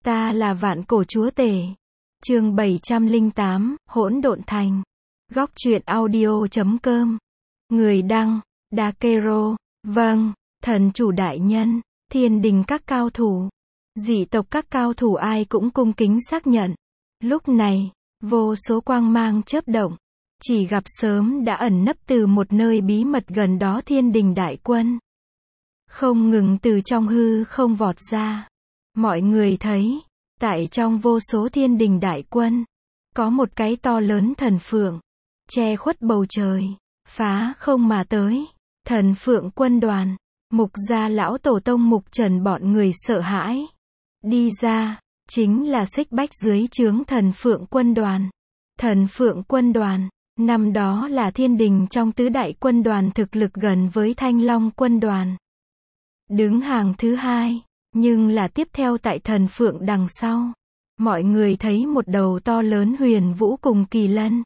Ta là vạn cổ chúa tể. Chương 708, Hỗn độn thành. Góc truyện audio.com. Người đăng, Dakero. Vâng, thần chủ đại nhân, thiên đình các cao thủ, dị tộc các cao thủ ai cũng cung kính xác nhận. Lúc này, vô số quang mang chớp động, chỉ gặp sớm đã ẩn nấp từ một nơi bí mật gần đó thiên đình đại quân. Không ngừng từ trong hư không vọt ra. Mọi người thấy, tại trong vô số thiên đình đại quân, có một cái to lớn thần phượng, che khuất bầu trời, phá không mà tới. Thần phượng quân đoàn, Mục gia lão tổ tông Mục Trần bọn người sợ hãi. Đi ra, chính là Xích Bách dưới trướng thần phượng quân đoàn. Thần phượng quân đoàn, năm đó là thiên đình trong tứ đại quân đoàn thực lực gần với Thanh Long quân đoàn. Đứng hàng thứ hai, nhưng là tiếp theo tại thần phượng đằng sau. Mọi người thấy một đầu to lớn huyền vũ cùng kỳ lân.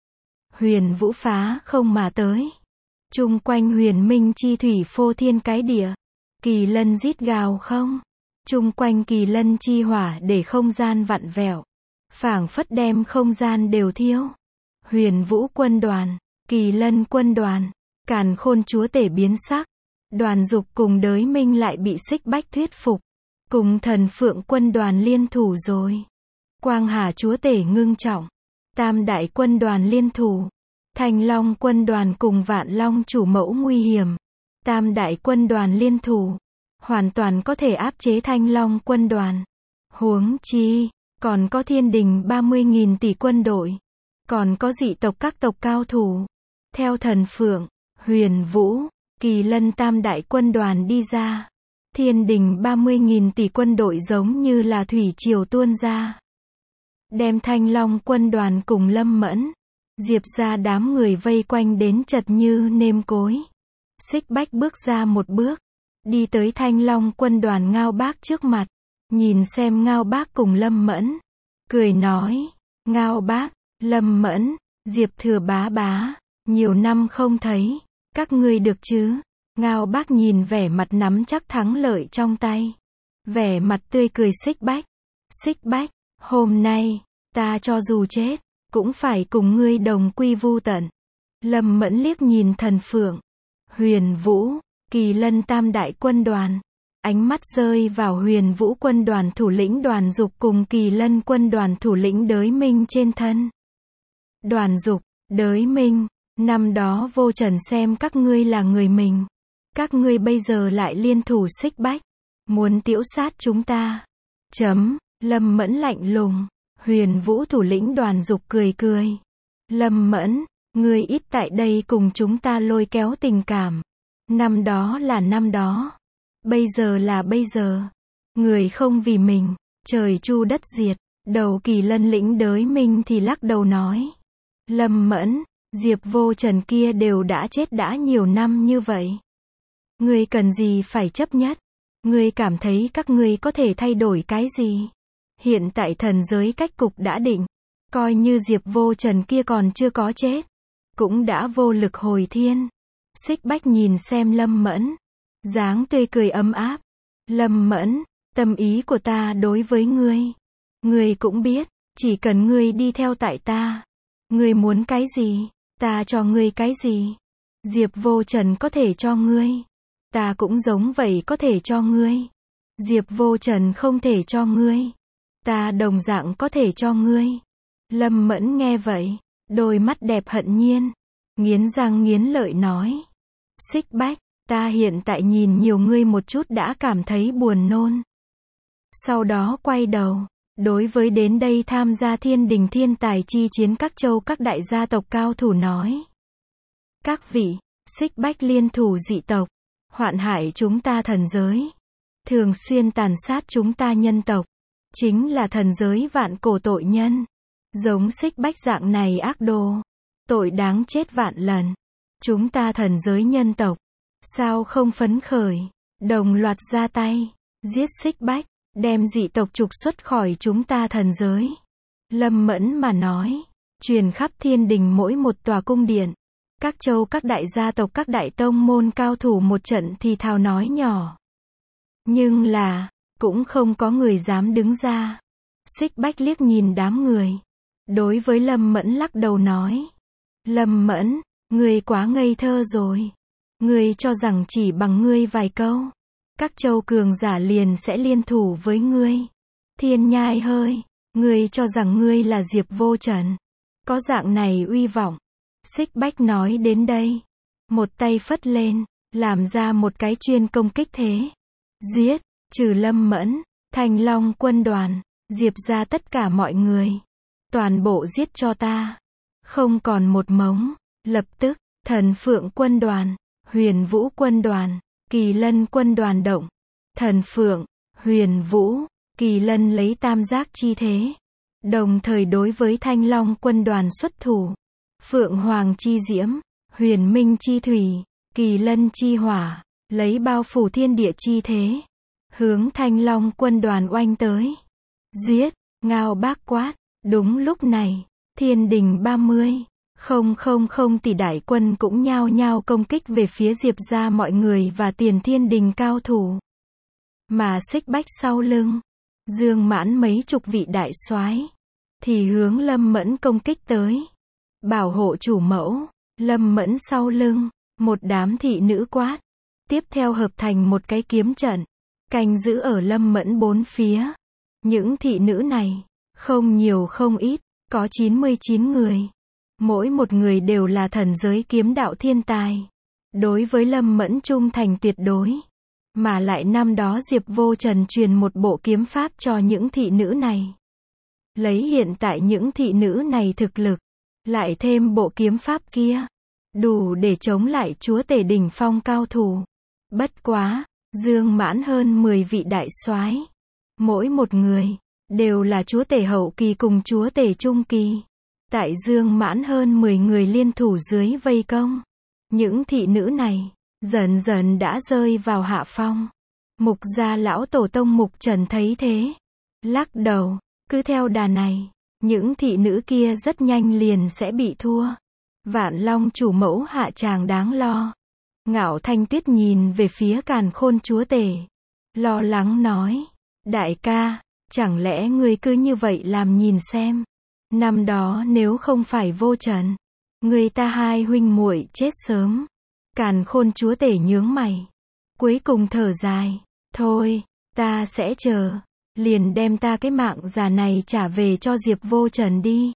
Huyền vũ phá không mà tới. Chung quanh huyền minh chi thủy phô thiên cái địa. Kỳ lân rít gào không. Chung quanh kỳ lân chi hỏa để không gian vặn vẹo. Phảng phất đem không gian đều thiêu. Huyền vũ quân đoàn, kỳ lân quân đoàn, càn khôn chúa tể biến sắc. Đoàn dục cùng đới minh lại bị Xích Bách thuyết phục. Cùng thần phượng quân đoàn liên thủ rồi. Quang Hà chúa tể ngưng trọng. Tam đại quân đoàn liên thủ. Thanh Long quân đoàn cùng Vạn Long chủ mẫu nguy hiểm. Tam đại quân đoàn liên thủ. Hoàn toàn có thể áp chế Thanh Long quân đoàn. Huống chi, còn có thiên đình 30.000 tỷ quân đội. Còn có dị tộc các tộc cao thủ. Theo thần phượng, huyền vũ, kỳ lân tam đại quân đoàn đi ra. Thiên đình 30.000 tỷ quân đội giống như là thủy triều tuôn ra. Đem Thanh Long quân đoàn cùng Lâm Mẫn, Diệp ra đám người vây quanh đến chật như nêm cối. Xích Bách bước ra một bước, đi tới Thanh Long quân đoàn Ngao Bác trước mặt, nhìn xem Ngao Bác cùng Lâm Mẫn, cười nói, Ngao Bác, Lâm Mẫn, Diệp thừa bá bá, nhiều năm không thấy, các ngươi được chứ? Ngao Bác nhìn vẻ mặt nắm chắc thắng lợi trong tay, vẻ mặt tươi cười Xích Bách. Xích Bách, hôm nay, ta cho dù chết, cũng phải cùng ngươi đồng quy vu tận. Lâm Mẫn liếc nhìn thần phượng, huyền vũ, kỳ lân tam đại quân đoàn. Ánh mắt rơi vào huyền vũ quân đoàn thủ lĩnh Đoàn Dục cùng kỳ lân quân đoàn thủ lĩnh Đới Minh trên thân. Đoàn Dục, Đới Minh, năm đó Vô Trần xem các ngươi là người mình. Các ngươi bây giờ lại liên thủ Xích Bách, muốn tiễu sát chúng ta. Lâm Mẫn lạnh lùng. Huyền vũ thủ lĩnh Đoàn Dục cười cười. Lâm Mẫn, ngươi ít tại đây cùng chúng ta lôi kéo tình cảm. Năm đó là năm đó. Bây giờ là bây giờ. Người không vì mình, trời chu đất diệt. Đầu kỳ lân lĩnh Đới Minh thì lắc đầu nói. Lâm Mẫn, Diệp Vô Trần kia đều đã chết đã nhiều năm như vậy. Ngươi cần gì phải chấp nhất? Ngươi cảm thấy các ngươi có thể thay đổi cái gì? Hiện tại thần giới cách cục đã định. Coi như Diệp Vô Trần kia còn chưa có chết, cũng đã vô lực hồi thiên. Xích Bách nhìn xem Lâm Mẫn, dáng tươi cười ấm áp. Lâm Mẫn, tâm ý của ta đối với ngươi, ngươi cũng biết, chỉ cần ngươi đi theo tại ta. Ngươi muốn cái gì, ta cho ngươi cái gì. Diệp Vô Trần có thể cho ngươi, ta cũng giống vậy có thể cho ngươi. Diệp Vô Trần không thể cho ngươi, ta đồng dạng có thể cho ngươi. Lâm Mẫn nghe vậy, đôi mắt đẹp hận nhiên, nghiến răng nghiến lợi nói. Xích Bách, ta hiện tại nhìn nhiều ngươi một chút đã cảm thấy buồn nôn. Sau đó quay đầu, đối với đến đây tham gia thiên đình thiên tài chi chiến các châu các đại gia tộc cao thủ nói. Các vị, Xích Bách liên thủ dị tộc, hoạn hại chúng ta thần giới, thường xuyên tàn sát chúng ta nhân tộc, chính là thần giới vạn cổ tội nhân. Giống Xích Bách dạng này ác đồ, tội đáng chết vạn lần. Chúng ta thần giới nhân tộc, sao không phấn khởi, đồng loạt ra tay, giết Xích Bách, đem dị tộc trục xuất khỏi chúng ta thần giới. Lâm Mẫn mà nói, truyền khắp thiên đình mỗi một tòa cung điện. Các châu các đại gia tộc các đại tông môn cao thủ một trận thì thào nói nhỏ. Nhưng là, cũng không có người dám đứng ra. Xích Bách liếc nhìn đám người. Đối với Lâm Mẫn lắc đầu nói. Lâm Mẫn, ngươi quá ngây thơ rồi. Ngươi cho rằng chỉ bằng ngươi vài câu, các châu cường giả liền sẽ liên thủ với ngươi. Thiên Nhai hơi, ngươi cho rằng ngươi là Diệp Vô Trần. Có dạng này uy vọng. Xích Bách nói đến đây. Một tay phất lên, làm ra một cái chuyên công kích thế. Giết, trừ Lâm Mẫn, Thanh Long quân đoàn, Diệp ra tất cả mọi người. Toàn bộ giết cho ta. Không còn một mống. Lập tức, Thần Phượng quân đoàn, Huyền Vũ quân đoàn, Kỳ Lân quân đoàn động. Thần Phượng, Huyền Vũ, Kỳ Lân lấy tam giác chi thế. Đồng thời đối với Thanh Long quân đoàn xuất thủ. Phượng Hoàng chi diễm, Huyền Minh chi thủy, Kỳ Lân chi hỏa, lấy bao phủ thiên địa chi thế. Hướng Thanh Long quân đoàn oanh tới. Giết, Ngao Bác quát. Đúng lúc này, Thiên Đình 30,000 tỷ đại quân cũng nhao nhao công kích về phía Diệp ra mọi người và Tiền Thiên Đình cao thủ. Mà Xích Bách sau lưng, Dương Mãn mấy chục vị đại soái thì hướng Lâm Mẫn công kích tới. Bảo hộ chủ mẫu, Lâm Mẫn sau lưng, một đám thị nữ quát. Tiếp theo hợp thành một cái kiếm trận, canh giữ ở Lâm Mẫn bốn phía. Những thị nữ này, không nhiều không ít, có 99 người. Mỗi một người đều là thần giới kiếm đạo thiên tài. Đối với Lâm Mẫn trung thành tuyệt đối. Mà lại năm đó Diệp Vô Trần truyền một bộ kiếm pháp cho những thị nữ này. Lấy hiện tại những thị nữ này thực lực, lại thêm bộ kiếm pháp kia, đủ để chống lại chúa tể đỉnh phong cao thủ. Bất quá, Dương Mãn hơn 10 vị đại soái, mỗi một người đều là chúa tể hậu kỳ cùng chúa tể trung kỳ. Tại Dương Mãn hơn 10 người liên thủ dưới vây công, những thị nữ này dần dần đã rơi vào hạ phong. Mục gia lão tổ tông Mục Trần thấy thế, lắc đầu, cứ theo đà này, những thị nữ kia rất nhanh liền sẽ bị thua. Vạn Long chủ mẫu hạ tràng đáng lo. Ngạo Thanh Tuyết nhìn về phía Càn Khôn chúa tể, lo lắng nói, đại ca, chẳng lẽ ngươi cứ như vậy làm nhìn xem. Năm đó nếu không phải Vô Trần, người ta hai huynh muội chết sớm. Càn Khôn chúa tể nhướng mày, cuối cùng thở dài, thôi, ta sẽ chờ, liền đem ta cái mạng già này trả về cho Diệp Vô Trần đi.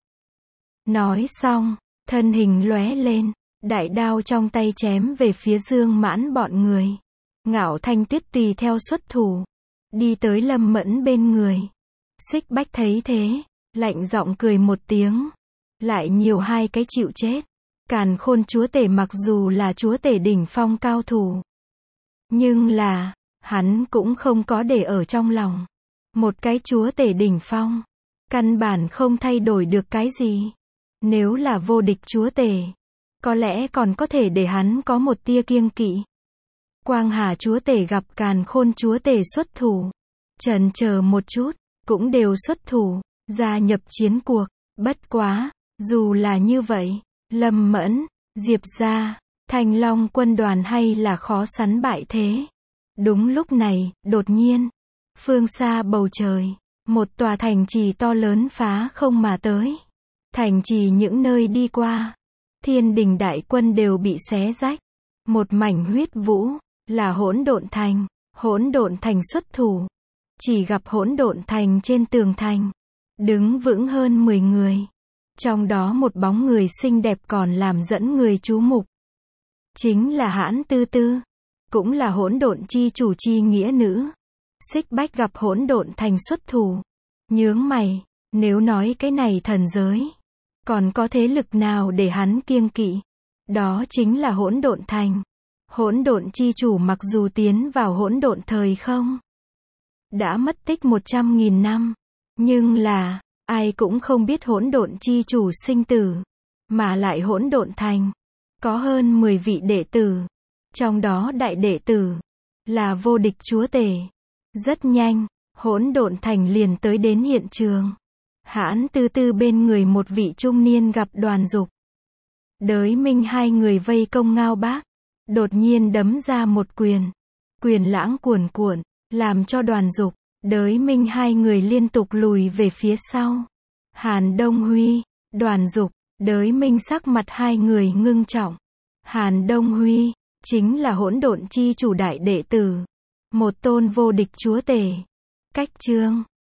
Nói xong, thân hình lóe lên, đại đao trong tay chém về phía Dương Mãn bọn người. Ngạo Thanh Tuyết tùy theo xuất thủ, đi tới Lâm Mẫn bên người. Xích Bách thấy thế, lạnh giọng cười một tiếng, lại nhiều hai cái chịu chết. Càn Khôn chúa tể mặc dù là chúa tể đỉnh phong cao thủ, nhưng là, hắn cũng không có để ở trong lòng. Một cái chúa tể đỉnh phong, căn bản không thay đổi được cái gì. Nếu là vô địch chúa tể, có lẽ còn có thể để hắn có một tia kiêng kỵ. Quang Hà chúa tể gặp Càn Khôn chúa tể xuất thủ, chần chờ một chút, cũng đều xuất thủ, gia nhập chiến cuộc. Bất quá, dù là như vậy, Lâm Mẫn, Diệp gia, Thanh Long quân đoàn hay là khó sắn bại thế. Đúng lúc này, đột nhiên, phương xa bầu trời, một tòa thành trì to lớn phá không mà tới. Thành trì những nơi đi qua, Thiên Đình đại quân đều bị xé rách. Một mảnh huyết vũ, là Hỗn Độn Thành. Hỗn Độn Thành xuất thủ, chỉ gặp Hỗn Độn Thành trên tường thành, đứng vững hơn 10 người. Trong đó một bóng người xinh đẹp còn làm dẫn người chú mục. Chính là Hãn Tư Tư, cũng là Hỗn Độn chi chủ chi nghĩa nữ. Xích Bách gặp Hỗn Độn Thành xuất thủ, nhướng mày, nếu nói cái này thần giới, còn có thế lực nào để hắn kiêng kỵ? Đó chính là Hỗn Độn Thành. Hỗn Độn chi chủ mặc dù tiến vào hỗn độn thời không, đã mất tích 100.000 năm, nhưng là, ai cũng không biết Hỗn Độn chi chủ sinh tử, mà lại Hỗn Độn Thành có hơn 10 vị đệ tử, trong đó đại đệ tử là vô địch chúa tể. Rất nhanh, Hỗn Độn Thành liền tới đến hiện trường. Hãn Tư Tư bên người một vị trung niên gặp Đoàn Dục, Đới Minh hai người vây công Ngao Bác, đột nhiên đấm ra một quyền. Quyền lãng cuồn cuộn, làm cho Đoàn Dục, Đới Minh hai người liên tục lùi về phía sau. Hàn Đông Huy, Đoàn Dục, Đới Minh sắc mặt hai người ngưng trọng. Hàn Đông Huy, chính là hỗn độn chi chủ đại đệ tử. Một tôn vô địch chúa tể. Cách chương